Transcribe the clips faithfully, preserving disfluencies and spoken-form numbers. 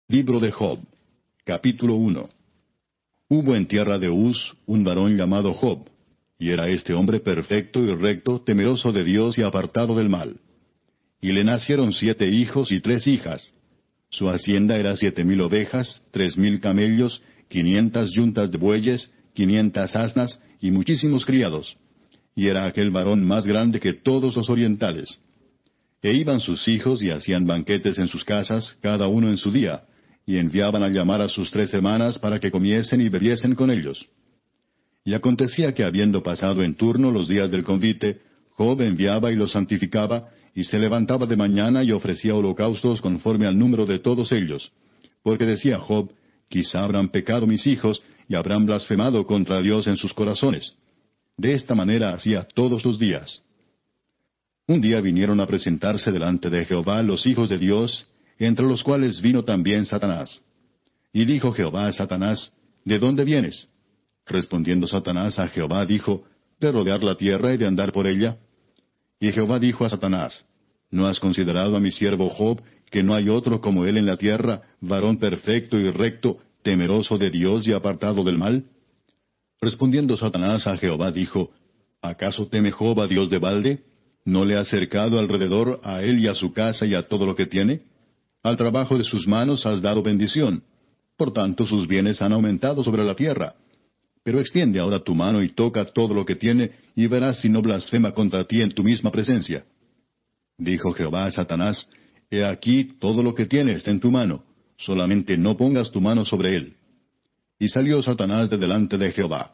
Libro de Job, capítulo uno. Hubo en tierra de Uz un varón llamado Job, y era este hombre perfecto y recto, temeroso de Dios y apartado del mal. Y le nacieron siete hijos y tres hijas. Su hacienda era siete mil ovejas, tres mil camellos, quinientas yuntas de bueyes, quinientas asnas y muchísimos criados. Y era aquel varón más grande que todos los orientales. E iban sus hijos y hacían banquetes en sus casas, cada uno en su día, y enviaban a llamar a sus tres hermanas para que comiesen y bebiesen con ellos. Y acontecía que habiendo pasado en turno los días del convite, Job enviaba y los santificaba, y se levantaba de mañana y ofrecía holocaustos conforme al número de todos ellos. Porque decía Job, quizá habrán pecado mis hijos, y habrán blasfemado contra Dios en sus corazones. De esta manera hacía todos los días. Un día vinieron a presentarse delante de Jehová los hijos de Dios, entre los cuales vino también Satanás. Y dijo Jehová a Satanás, ¿de dónde vienes? Respondiendo Satanás a Jehová dijo, de rodear la tierra y de andar por ella. Y Jehová dijo a Satanás, ¿no has considerado a mi siervo Job, que no hay otro como él en la tierra, varón perfecto y recto, temeroso de Dios y apartado del mal? Respondiendo Satanás a Jehová dijo, ¿acaso teme Job a Dios de balde? ¿No le ha cercado alrededor a él y a su casa y a todo lo que tiene? Al trabajo de sus manos has dado bendición. Por tanto sus bienes han aumentado sobre la tierra. Pero extiende ahora tu mano y toca todo lo que tiene, y verás si no blasfema contra ti en tu misma presencia. Dijo Jehová a Satanás, He aquí todo lo que tiene está en tu mano, solamente no pongas tu mano sobre él. Y salió Satanás de delante de Jehová.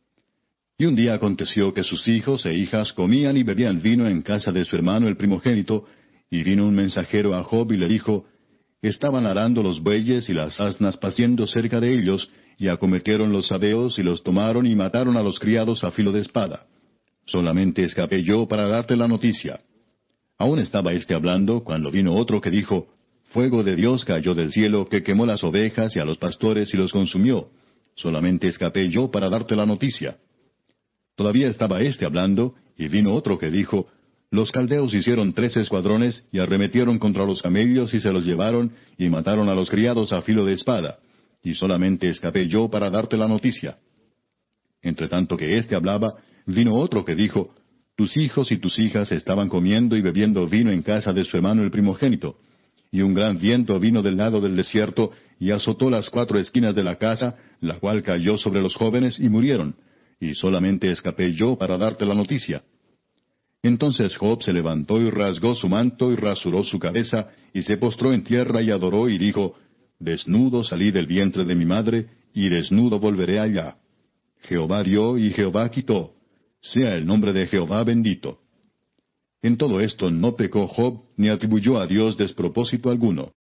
Y un día aconteció que sus hijos e hijas comían y bebían vino en casa de su hermano el primogénito, y vino un mensajero a Job y le dijo, Estaban arando los bueyes y las asnas paciendo cerca de ellos, y acometieron los sabeos y los tomaron y mataron a los criados a filo de espada. Solamente escapé yo para darte la noticia. Aún estaba éste hablando, cuando vino otro que dijo, Fuego de Dios cayó del cielo, que quemó las ovejas y a los pastores y los consumió. Solamente escapé yo para darte la noticia. Todavía estaba éste hablando, y vino otro que dijo, Los caldeos hicieron tres escuadrones, y arremetieron contra los camellos, y se los llevaron, y mataron a los criados a filo de espada. Y solamente escapé yo para darte la noticia. Entre tanto que éste hablaba, vino otro que dijo, Tus hijos y tus hijas estaban comiendo y bebiendo vino en casa de su hermano el primogénito. Y un gran viento vino del lado del desierto, y azotó las cuatro esquinas de la casa, la cual cayó sobre los jóvenes, y murieron. Y solamente escapé yo para darte la noticia. Entonces Job se levantó y rasgó su manto y rasuró su cabeza, y se postró en tierra y adoró y dijo, Desnudo salí del vientre de mi madre, y desnudo volveré allá. Jehová dio y Jehová quitó. Sea el nombre de Jehová bendito. En todo esto no pecó Job, ni atribuyó a Dios despropósito alguno.